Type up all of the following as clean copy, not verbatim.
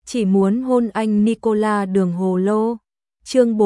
chỉ muốn hôn anh Nicola đường hồ lô. Chương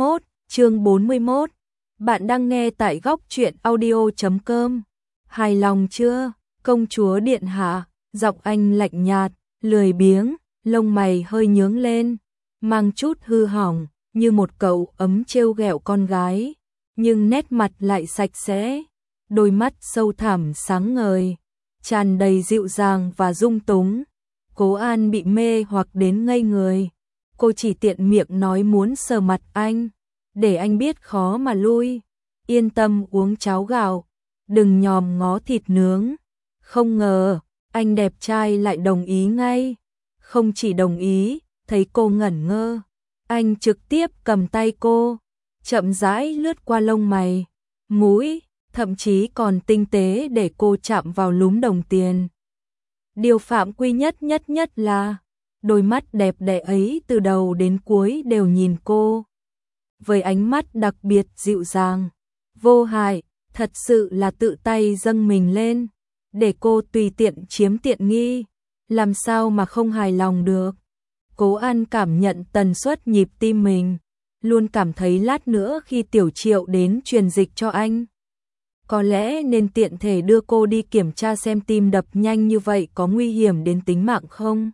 41. Bạn đang nghe tại góc truyện audio.com. Hài lòng chưa, công chúa điện hạ? Giọng anh lạnh nhạt, lười biếng, lông mày hơi nhướng lên, mang chút hư hỏng, như một cậu ấm trêu ghẹo con gái, nhưng nét mặt lại sạch sẽ, đôi mắt sâu thẳm sáng ngời, tràn đầy dịu dàng và dung túng. Cố An bị mê hoặc đến ngây người. Cô chỉ tiện miệng nói muốn sờ mặt anh, để anh biết khó mà lui. Yên tâm uống cháo gạo, đừng nhòm ngó thịt nướng. Không ngờ, anh đẹp trai lại đồng ý ngay. Không chỉ đồng ý, thấy cô ngẩn ngơ, anh trực tiếp cầm tay cô, chậm rãi lướt qua lông mày, mũi, thậm chí còn tinh tế để cô chạm vào lúm đồng tiền. Điều phạm quy nhất là đôi mắt đẹp đẽ ấy từ đầu đến cuối đều nhìn cô, với ánh mắt đặc biệt dịu dàng, vô hại, thật sự là tự tay dâng mình lên, để cô tùy tiện chiếm tiện nghi, làm sao mà không hài lòng được. Cố An cảm nhận tần suất nhịp tim mình, luôn cảm thấy lát nữa khi Tiểu Triệu đến truyền dịch cho anh, có lẽ nên tiện thể đưa cô đi kiểm tra xem tim đập nhanh như vậy có nguy hiểm đến tính mạng không.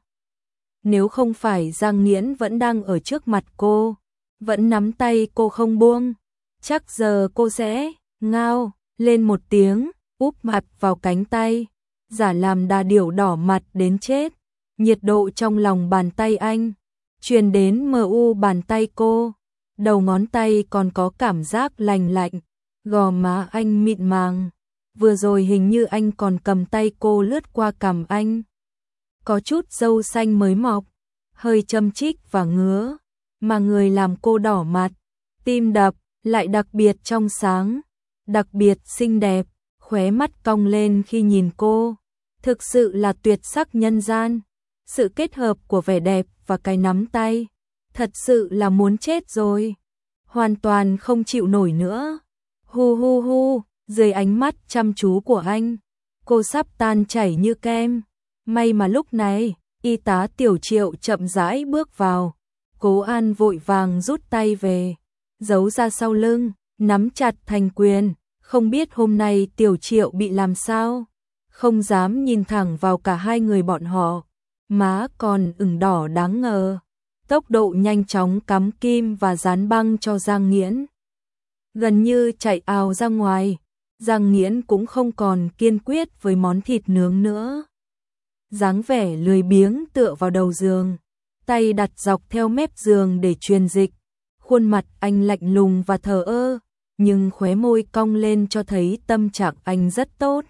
Nếu không phải Giang Nghiễn vẫn đang ở trước mặt cô, vẫn nắm tay cô không buông, chắc giờ cô sẽ ngao lên một tiếng, úp mặt vào cánh tay, giả làm đà điểu đỏ mặt đến chết. Nhiệt độ trong lòng bàn tay anh truyền đến mu bàn tay cô, đầu ngón tay còn có cảm giác lành lạnh, gò má anh mịn màng. Vừa rồi hình như anh còn cầm tay cô lướt qua cằm anh. Có chút râu xanh mới mọc, hơi châm chích và ngứa, mà người làm cô đỏ mặt. Tim đập lại đặc biệt trong sáng, đặc biệt xinh đẹp, khóe mắt cong lên khi nhìn cô. Thực sự là tuyệt sắc nhân gian. Sự kết hợp của vẻ đẹp và cái nắm tay, thật sự là muốn chết rồi. Hoàn toàn không chịu nổi nữa. Hu hu hu, dưới ánh mắt chăm chú của anh, cô sắp tan chảy như kem. May mà lúc này, y tá Tiểu Triệu chậm rãi bước vào. Cố An vội vàng rút tay về, giấu ra sau lưng, nắm chặt thành quyền. Không biết hôm nay Tiểu Triệu bị làm sao, không dám nhìn thẳng vào cả hai người bọn họ, má còn ửng đỏ đáng ngờ. Tốc độ nhanh chóng cắm kim và dán băng cho Giang Nghiễn, gần như chạy ào ra ngoài. Giang Nghiễn cũng không còn kiên quyết với món thịt nướng nữa, dáng vẻ lười biếng tựa vào đầu giường, tay đặt dọc theo mép giường để truyền dịch. Khuôn mặt anh lạnh lùng và thờ ơ, nhưng khóe môi cong lên cho thấy tâm trạng anh rất tốt.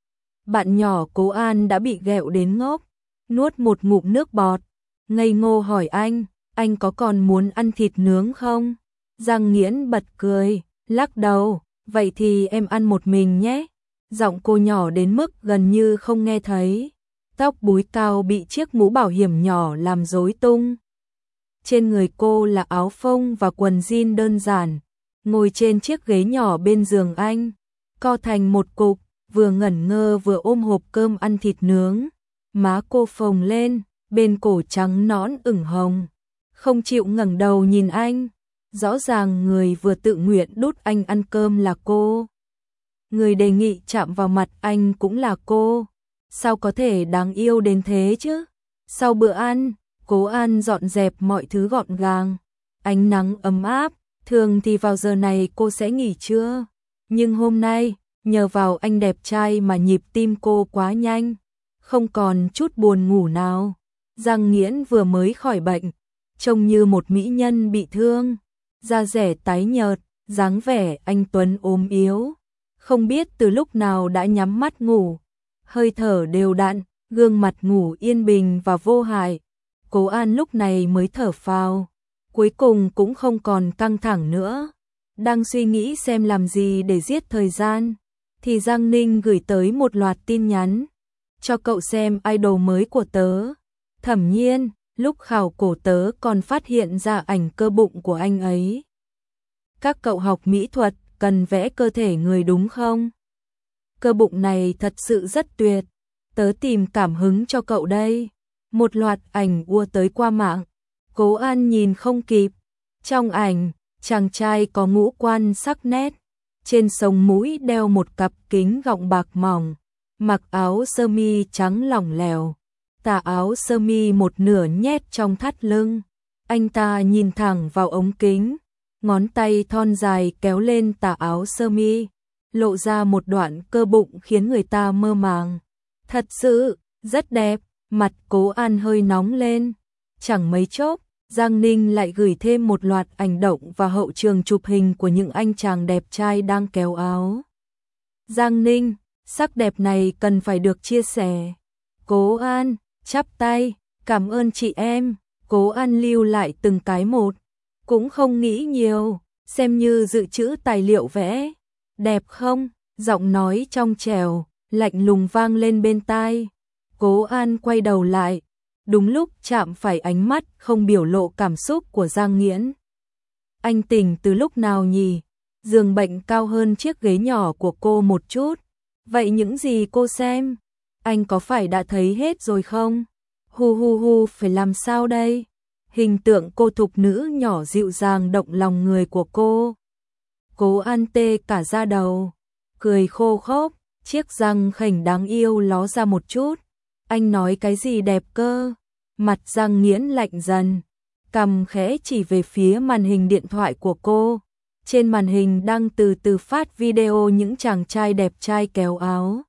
Bạn nhỏ Cố An đã bị ghẹo đến ngốc, nuốt một ngụm nước bọt, ngây ngô hỏi anh có còn muốn ăn thịt nướng không? Giang Nghiễn bật cười, lắc đầu, vậy thì em ăn một mình nhé. Giọng cô nhỏ đến mức gần như không nghe thấy, tóc búi cao bị chiếc mũ bảo hiểm nhỏ làm rối tung. Trên người cô là áo phông và quần jean đơn giản, ngồi trên chiếc ghế nhỏ bên giường anh, co thành một cục, vừa ngẩn ngơ vừa ôm hộp cơm ăn thịt nướng. Má cô phồng lên, bên cổ trắng nõn ửng hồng, không chịu ngẩng đầu nhìn anh. Rõ ràng người vừa tự nguyện đút anh ăn cơm là cô, người đề nghị chạm vào mặt anh cũng là cô. Sao có thể đáng yêu đến thế chứ? Sau bữa ăn, Cố An dọn dẹp mọi thứ gọn gàng, ánh nắng ấm áp. Thường thì vào giờ này cô sẽ nghỉ trưa, nhưng hôm nay, nhờ vào anh đẹp trai mà nhịp tim cô quá nhanh, không còn chút buồn ngủ nào. Giang Nghiễn vừa mới khỏi bệnh, trông như một mỹ nhân bị thương, da dẻ tái nhợt, dáng vẻ anh tuấn ốm yếu, không biết từ lúc nào đã nhắm mắt ngủ, hơi thở đều đặn, gương mặt ngủ yên bình và vô hại. Cố An lúc này mới thở phào, cuối cùng cũng không còn căng thẳng nữa. Đang suy nghĩ xem làm gì để giết thời gian, thì Giang Ninh gửi tới một loạt tin nhắn. Cho cậu xem idol mới của tớ. Thẩm Nhiên, lúc khảo cổ tớ còn phát hiện ra ảnh cơ bụng của anh ấy. Các cậu học mỹ thuật cần vẽ cơ thể người đúng không? Cơ bụng này thật sự rất tuyệt, tớ tìm cảm hứng cho cậu đây. một loạt ảnh ùa tới qua mạng. Cố An nhìn không kịp. Trong ảnh, chàng trai có ngũ quan sắc nét, trên sống mũi đeo một cặp kính gọng bạc mỏng, mặc áo sơ mi trắng lỏng lẻo, tà áo sơ mi một nửa nhét trong thắt lưng. Anh ta nhìn thẳng vào ống kính, ngón tay thon dài kéo lên tà áo sơ mi, lộ ra một đoạn cơ bụng khiến người ta mơ màng. Thật sự, rất đẹp, mặt Cố An hơi nóng lên. Chẳng mấy chốc, Giang Ninh lại gửi thêm một loạt ảnh động và hậu trường chụp hình của những anh chàng đẹp trai đang kéo áo. Giang Ninh, sắc đẹp này cần phải được chia sẻ. Cố An, chắp tay, cảm ơn chị em. Cố An lưu lại từng cái một, cũng không nghĩ nhiều, xem như dự trữ tài liệu vẽ. Đẹp không? Giọng nói trong trẻo, lạnh lùng vang lên bên tai. Cố An quay đầu lại, đúng lúc chạm phải ánh mắt không biểu lộ cảm xúc của Giang Nghiễn. Anh tỉnh từ lúc nào nhỉ? Giường bệnh cao hơn chiếc ghế nhỏ của cô một chút. Vậy những gì cô xem, anh có phải đã thấy hết rồi không? Hu, phải làm sao đây? Hình tượng cô thục nữ nhỏ dịu dàng động lòng người của cô. Cố An tê cả da đầu, cười khô khốc, chiếc răng khểnh đáng yêu ló ra một chút. Anh nói cái gì đẹp cơ? Mặt Giang Nghiễn lạnh dần, cằm khẽ chỉ về phía màn hình điện thoại của cô. Trên màn hình đang từ từ phát video những chàng trai đẹp trai kéo áo,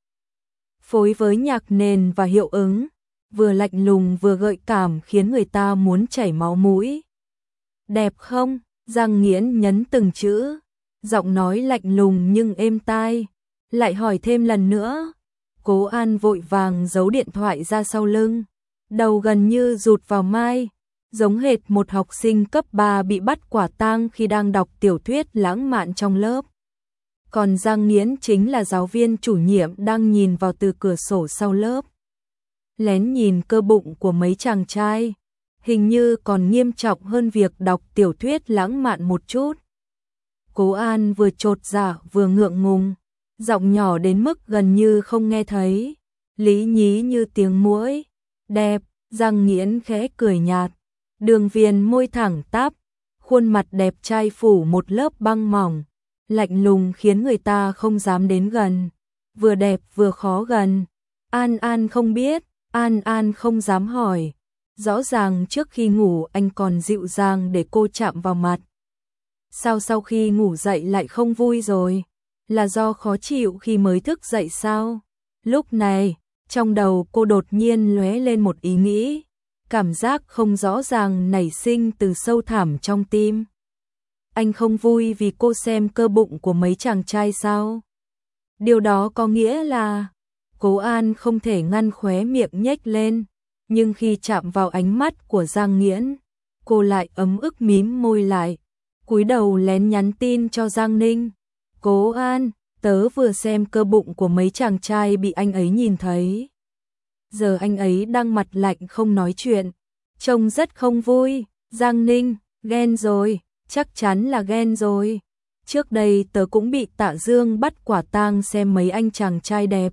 phối với nhạc nền và hiệu ứng, vừa lạnh lùng vừa gợi cảm khiến người ta muốn chảy máu mũi. Đẹp không? Giang Nghiễn nhấn từng chữ, giọng nói lạnh lùng nhưng êm tai. Lại hỏi thêm lần nữa. Cố An vội vàng giấu điện thoại ra sau lưng, đầu gần như rụt vào mai, giống hệt một học sinh cấp 3 bị bắt quả tang khi đang đọc tiểu thuyết lãng mạn trong lớp. Còn Giang Nghiễn chính là giáo viên chủ nhiệm đang nhìn vào từ cửa sổ sau lớp, lén nhìn cơ bụng của mấy chàng trai, hình như còn nghiêm trọng hơn việc đọc tiểu thuyết lãng mạn một chút. Cố An vừa chột dạ vừa ngượng ngùng, giọng nhỏ đến mức gần như không nghe thấy, lý nhí như tiếng muỗi. Đẹp, Giang Nghiễn khẽ cười nhạt, đường viền môi thẳng tắp, khuôn mặt đẹp trai phủ một lớp băng mỏng, lạnh lùng khiến người ta không dám đến gần, vừa đẹp vừa khó gần. An không biết, An không dám hỏi. Rõ ràng trước khi ngủ anh còn dịu dàng để cô chạm vào mặt. Sao sau khi ngủ dậy lại không vui rồi? Là do khó chịu khi mới thức dậy sao? Lúc này, trong đầu cô đột nhiên lóe lên một ý nghĩ, cảm giác không rõ ràng nảy sinh từ sâu thẳm trong tim. Anh không vui vì cô xem cơ bụng của mấy chàng trai sao? Điều đó có nghĩa là... Cố An không thể ngăn khóe miệng nhếch lên, nhưng khi chạm vào ánh mắt của Giang Nghiễn, cô lại ấm ức mím môi lại, cúi đầu lén nhắn tin cho Giang Ninh. Cố An, tớ vừa xem cơ bụng của mấy chàng trai bị anh ấy nhìn thấy. Giờ anh ấy đang mặt lạnh không nói chuyện, trông rất không vui. Giang Ninh, ghen rồi, chắc chắn là ghen rồi. Trước đây tớ cũng bị Tạ Dương bắt quả tang xem mấy anh chàng trai đẹp.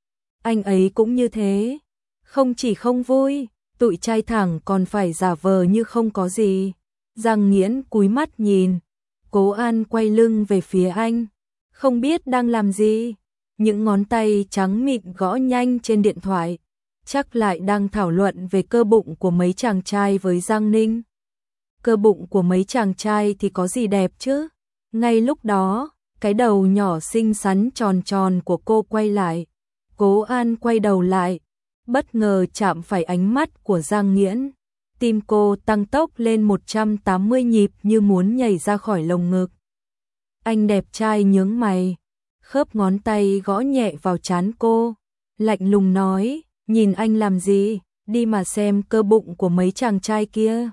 Anh ấy cũng như thế, không chỉ không vui, tụi trai thẳng còn phải giả vờ như không có gì. Giang Nghiễn cúi mắt nhìn, Cố An quay lưng về phía anh, không biết đang làm gì. Những ngón tay trắng mịn gõ nhanh trên điện thoại, chắc lại đang thảo luận về cơ bụng của mấy chàng trai với Giang Ninh. Cơ bụng của mấy chàng trai thì có gì đẹp chứ? Ngay lúc đó, cái đầu nhỏ xinh xắn tròn tròn của cô quay lại. Cố An quay đầu lại, bất ngờ chạm phải ánh mắt của Giang Nghiễn. Tim cô tăng tốc lên 180 nhịp như muốn nhảy ra khỏi lồng ngực. Anh đẹp trai nhướng mày, khớp ngón tay gõ nhẹ vào trán cô, lạnh lùng nói, nhìn anh làm gì, đi mà xem cơ bụng của mấy chàng trai kia.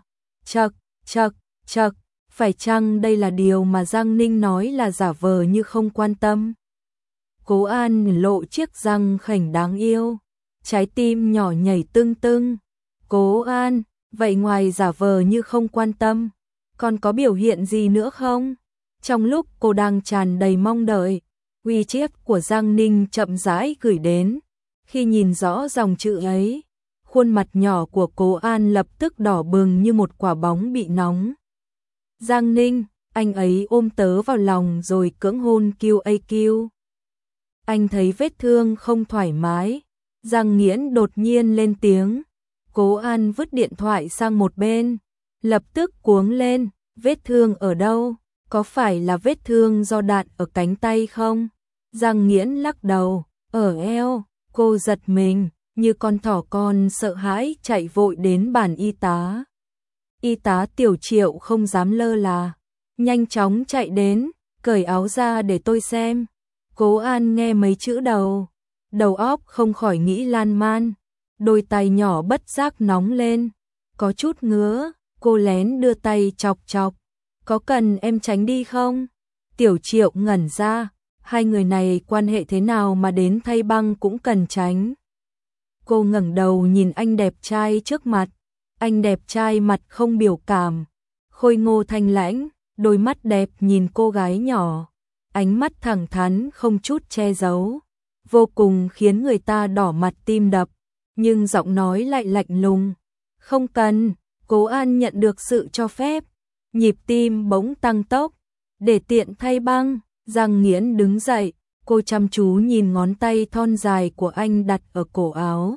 Chậc, phải chăng đây là điều mà Giang Ninh nói là giả vờ như không quan tâm? Cố An lộ chiếc răng khểnh đáng yêu, trái tim nhỏ nhảy tưng tưng. Cố An, vậy ngoài giả vờ như không quan tâm, còn có biểu hiện gì nữa không? Trong lúc cô đang tràn đầy mong đợi, WeChat của Giang Ninh chậm rãi gửi đến. Khi nhìn rõ dòng chữ ấy, Khuôn mặt nhỏ của Cố An lập tức đỏ bừng như một quả bóng bị nóng. Giang Ninh, anh ấy ôm tớ vào lòng rồi cưỡng hôn QAQ. Anh thấy vết thương không thoải mái. Giang Nghiễn đột nhiên lên tiếng. Cố An vứt điện thoại sang một bên, lập tức cuống lên, vết thương ở đâu? Có phải là vết thương do đạn ở cánh tay không? Giang Nghiễn lắc đầu, ở eo. Cô giật mình, như con thỏ con sợ hãi chạy vội đến bàn y tá. Y tá Tiểu Triệu không dám lơ là, nhanh chóng chạy đến, cởi áo ra để tôi xem. Cố An nghe mấy chữ đầu óc không khỏi nghĩ lan man, đôi tay nhỏ bất giác nóng lên, có chút ngứa, cô lén đưa tay chọc chọc. Có cần em tránh đi không? Tiểu Triệu ngẩn ra, hai người này quan hệ thế nào mà đến thay băng cũng cần tránh. Cô ngẩng đầu nhìn anh đẹp trai trước mặt, anh đẹp trai mặt không biểu cảm, khôi ngô thanh lãnh, đôi mắt đẹp nhìn cô gái nhỏ, ánh mắt thẳng thắn không chút che giấu, vô cùng khiến người ta đỏ mặt tim đập, nhưng giọng nói lại lạnh lùng. Không cần. Cố An nhận được sự cho phép, nhịp tim bỗng tăng tốc, để tiện thay băng. Giang Nghiễn đứng dậy, cô chăm chú nhìn ngón tay thon dài của anh đặt ở cổ áo,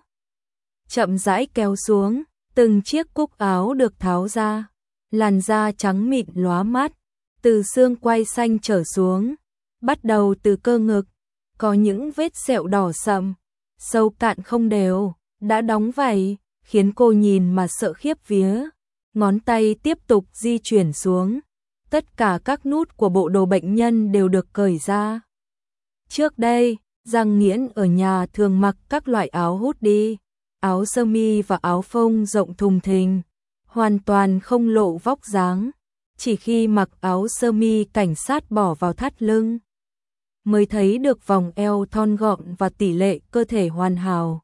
chậm rãi kéo xuống, từng chiếc cúc áo được tháo ra, làn da trắng mịn lóa mắt, từ xương quai xanh trở xuống, bắt đầu từ cơ ngực, có những vết sẹo đỏ sậm, sâu cạn không đều, đã đóng vảy, khiến cô nhìn mà sợ khiếp vía. Ngón tay tiếp tục di chuyển xuống, tất cả các nút của bộ đồ bệnh nhân đều được cởi ra. Trước đây, Giang Nghiễn ở nhà thường mặc các loại áo hoodie, áo sơ mi và áo phông rộng thùng thình, hoàn toàn không lộ vóc dáng, chỉ khi mặc áo sơ mi cảnh sát bỏ vào thắt lưng, mới thấy được vòng eo thon gọn và tỷ lệ cơ thể hoàn hảo.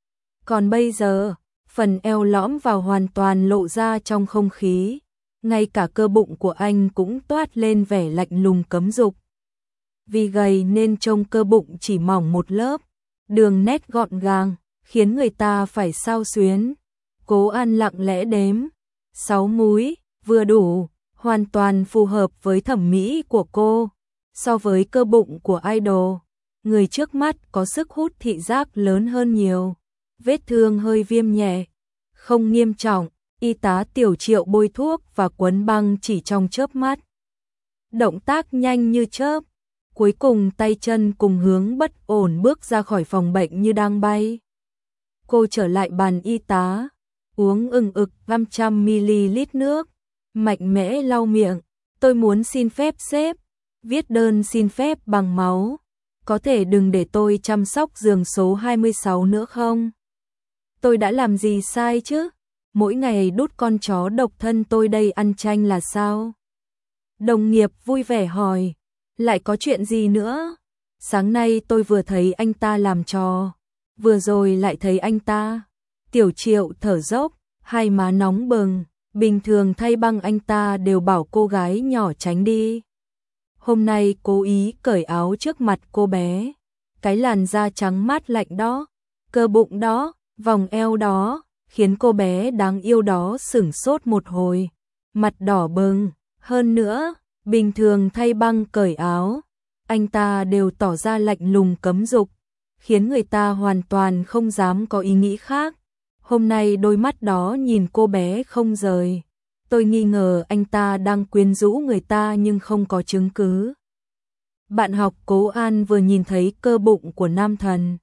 Còn bây giờ, phần eo lõm vào hoàn toàn lộ ra trong không khí, ngay cả cơ bụng của anh cũng toát lên vẻ lạnh lùng cấm dục. Vì gầy nên trông cơ bụng chỉ mỏng một lớp, đường nét gọn gàng, khiến người ta phải xao xuyến. Cố An lặng lẽ đếm, 6 múi, vừa đủ, hoàn toàn phù hợp với thẩm mỹ của cô. So với cơ bụng của idol, người trước mắt có sức hút thị giác lớn hơn nhiều. Vết thương hơi viêm nhẹ, không nghiêm trọng, y tá Tiểu Triệu bôi thuốc và quấn băng chỉ trong chớp mắt. Động tác nhanh như chớp, cuối cùng tay chân cùng hướng bất ổn bước ra khỏi phòng bệnh như đang bay. Cô trở lại bàn y tá, uống ừng ực 500ml nước, mạnh mẽ lau miệng. Tôi muốn xin phép sếp, viết đơn xin phép bằng máu. Có thể đừng để tôi chăm sóc giường số 26 nữa không? Tôi đã làm gì sai chứ? Mỗi ngày đút con chó độc thân tôi đây ăn chanh là sao? Đồng nghiệp vui vẻ hỏi, lại có chuyện gì nữa? Sáng nay tôi vừa thấy anh ta làm trò, vừa rồi lại thấy anh ta. Tiểu Triệu thở dốc, hai má nóng bừng, bình thường thay băng anh ta đều bảo cô gái nhỏ tránh đi. Hôm nay cố ý cởi áo trước mặt cô bé, cái làn da trắng mát lạnh đó, cơ bụng đó, vòng eo đó, khiến cô bé đáng yêu đó sửng sốt một hồi, mặt đỏ bừng. Hơn nữa, bình thường thay băng cởi áo, anh ta đều tỏ ra lạnh lùng cấm dục, khiến người ta hoàn toàn không dám có ý nghĩ khác. Hôm nay đôi mắt đó nhìn cô bé không rời. Tôi nghi ngờ anh ta đang quyến rũ người ta nhưng không có chứng cứ. Bạn học Cố An vừa nhìn thấy cơ bụng của nam thần,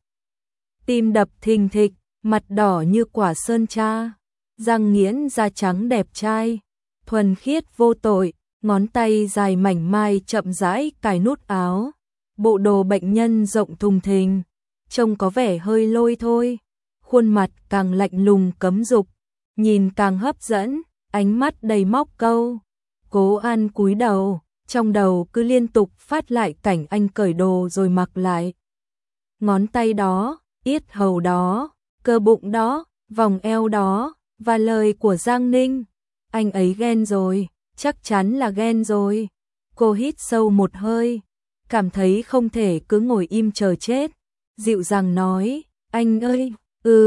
tim đập thình thịch, mặt đỏ như quả sơn tra. Giang Nghiễn da trắng đẹp trai, thuần khiết vô tội, ngón tay dài mảnh mai chậm rãi cài nút áo. Bộ đồ bệnh nhân rộng thùng thình, trông có vẻ hơi lôi thôi. Khuôn mặt càng lạnh lùng cấm dục, nhìn càng hấp dẫn, ánh mắt đầy móc câu. Cố An cúi đầu, trong đầu cứ liên tục phát lại cảnh anh cởi đồ rồi mặc lại. Ngón tay đó, yết hầu đó, cơ bụng đó, vòng eo đó, và lời của Giang Ninh. Anh ấy ghen rồi, chắc chắn là ghen rồi. Cô hít sâu một hơi, cảm thấy không thể cứ ngồi im chờ chết. Dịu dàng nói, anh ơi,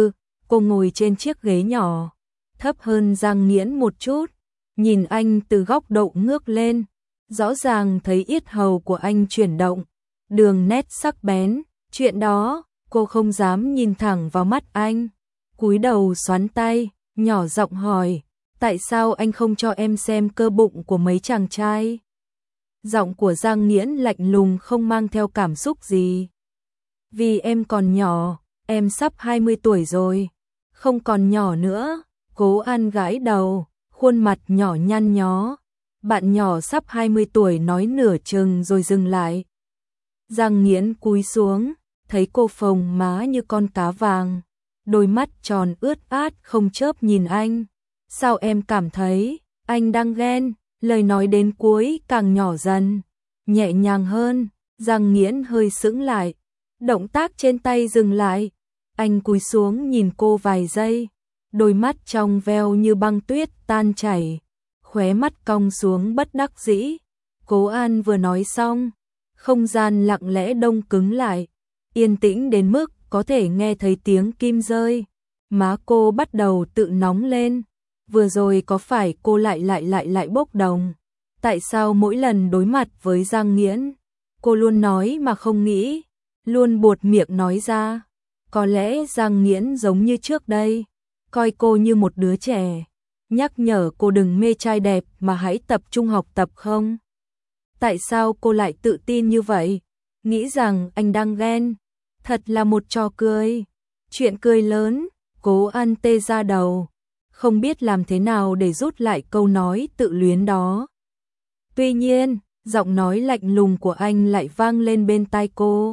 Cô ngồi trên chiếc ghế nhỏ, thấp hơn Giang Nghiễn một chút, nhìn anh từ góc độ ngước lên, rõ ràng thấy yết hầu của anh chuyển động, đường nét sắc bén, chuyện đó, cô không dám nhìn thẳng vào mắt anh, cúi đầu xoắn tay, nhỏ giọng hỏi, tại sao anh không cho em xem cơ bụng của mấy chàng trai? Giọng của Giang Nghiễn lạnh lùng không mang theo cảm xúc gì. Vì em còn nhỏ, em sắp 20 tuổi rồi, không còn nhỏ nữa, Cố An gãi đầu, khuôn mặt nhỏ nhăn nhó. Bạn nhỏ sắp 20 tuổi nói nửa chừng rồi dừng lại. Giang Nghiễn cúi xuống, thấy cô phồng má như con cá vàng, đôi mắt tròn ướt át không chớp nhìn anh. Sao em cảm thấy anh đang ghen? Lời nói đến cuối càng nhỏ dần, nhẹ nhàng hơn. Giang Nghiễn hơi sững lại, động tác trên tay dừng lại. Anh cúi xuống nhìn cô vài giây, đôi mắt trong veo như băng tuyết tan chảy, khóe mắt cong xuống bất đắc dĩ. Cố An vừa nói xong, không gian lặng lẽ đông cứng lại, yên tĩnh đến mức có thể nghe thấy tiếng kim rơi. Má cô bắt đầu tự nóng lên. Vừa rồi có phải cô lại bốc đồng? Tại sao mỗi lần đối mặt với Giang Nghiễn, cô luôn nói mà không nghĩ, luôn buột miệng nói ra? Có lẽ Giang Nghiễn giống như trước đây, coi cô như một đứa trẻ, nhắc nhở cô đừng mê trai đẹp mà hãy tập trung học tập không? Tại sao cô lại tự tin như vậy? Nghĩ rằng anh đang ghen? Thật là một trò cười. Chuyện cười lớn. Cố An tê ra đầu, không biết làm thế nào để rút lại câu nói tự luyến đó. Tuy nhiên, giọng nói lạnh lùng của anh lại vang lên bên tai cô.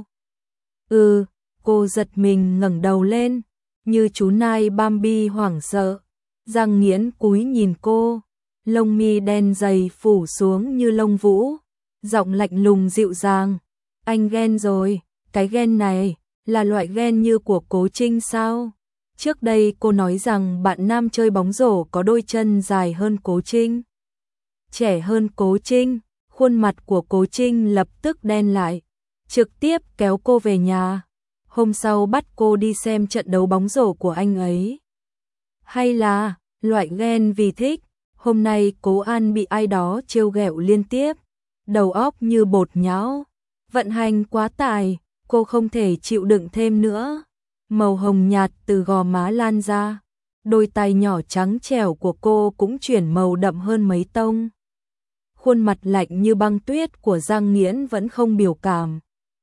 Cô giật mình ngẩng đầu lên, như chú nai Bambi hoảng sợ. Giang Nghiễn cúi nhìn cô, lông mi đen dày phủ xuống như lông vũ, giọng lạnh lùng dịu dàng. Anh ghen rồi, cái ghen này là loại ghen như của Cố Trinh sao? Trước đây cô nói rằng bạn nam chơi bóng rổ có đôi chân dài hơn Cố Trinh, trẻ hơn Cố Trinh. Khuôn mặt của Cố Trinh lập tức đen lại, trực tiếp kéo cô về nhà. Hôm sau bắt cô đi xem trận đấu bóng rổ của anh ấy. Hay là loại ghen vì thích? Hôm nay Cố An bị ai đó trêu ghẹo liên tiếp, đầu óc như bột nhão, vận hành quá tải, cô không thể chịu đựng thêm nữa. Màu hồng nhạt từ gò má lan ra, đôi tay nhỏ trắng trẻo của cô cũng chuyển màu đậm hơn mấy tông. Khuôn mặt lạnh như băng tuyết của Giang Nghiễn vẫn không biểu cảm.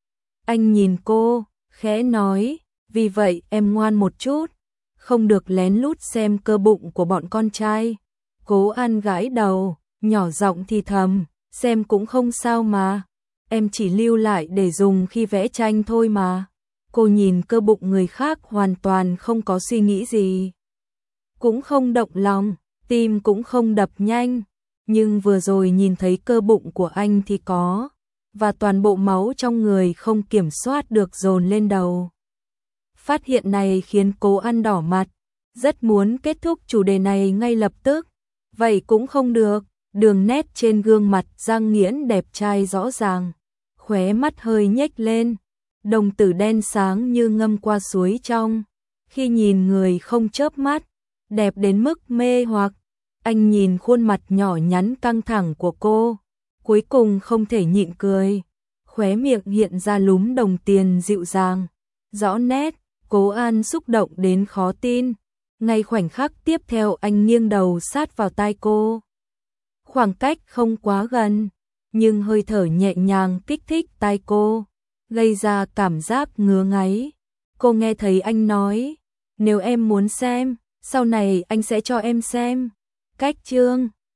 Anh nhìn cô, khẽ nói, vì vậy em ngoan một chút, không được lén lút xem cơ bụng của bọn con trai. Cố An gãi đầu, nhỏ giọng thì thầm, xem cũng không sao mà, em chỉ lưu lại để dùng khi vẽ tranh thôi mà. Cô nhìn cơ bụng người khác hoàn toàn không có suy nghĩ gì, cũng không động lòng, tim cũng không đập nhanh, nhưng vừa rồi nhìn thấy cơ bụng của anh thì có, và toàn bộ máu trong người không kiểm soát được dồn lên đầu. Phát hiện này khiến Cố An đỏ mặt, rất muốn kết thúc chủ đề này ngay lập tức, vậy cũng không được. Đường nét trên gương mặt Giang Nghiễn đẹp trai rõ ràng, khóe mắt hơi nhếch lên, đồng tử đen sáng như ngâm qua suối trong, khi nhìn người không chớp mắt, đẹp đến mức mê hoặc. Anh nhìn khuôn mặt nhỏ nhắn căng thẳng của cô, cuối cùng không thể nhịn cười, khóe miệng hiện ra lúm đồng tiền dịu dàng, rõ nét. Cố An xúc động đến khó tin. Ngay khoảnh khắc tiếp theo anh nghiêng đầu sát vào tai cô. Khoảng cách không quá gần, nhưng hơi thở nhẹ nhàng kích thích tai cô, gây ra cảm giác ngứa ngáy. Cô nghe thấy anh nói, nếu em muốn xem, sau này anh sẽ cho em xem. Cách chương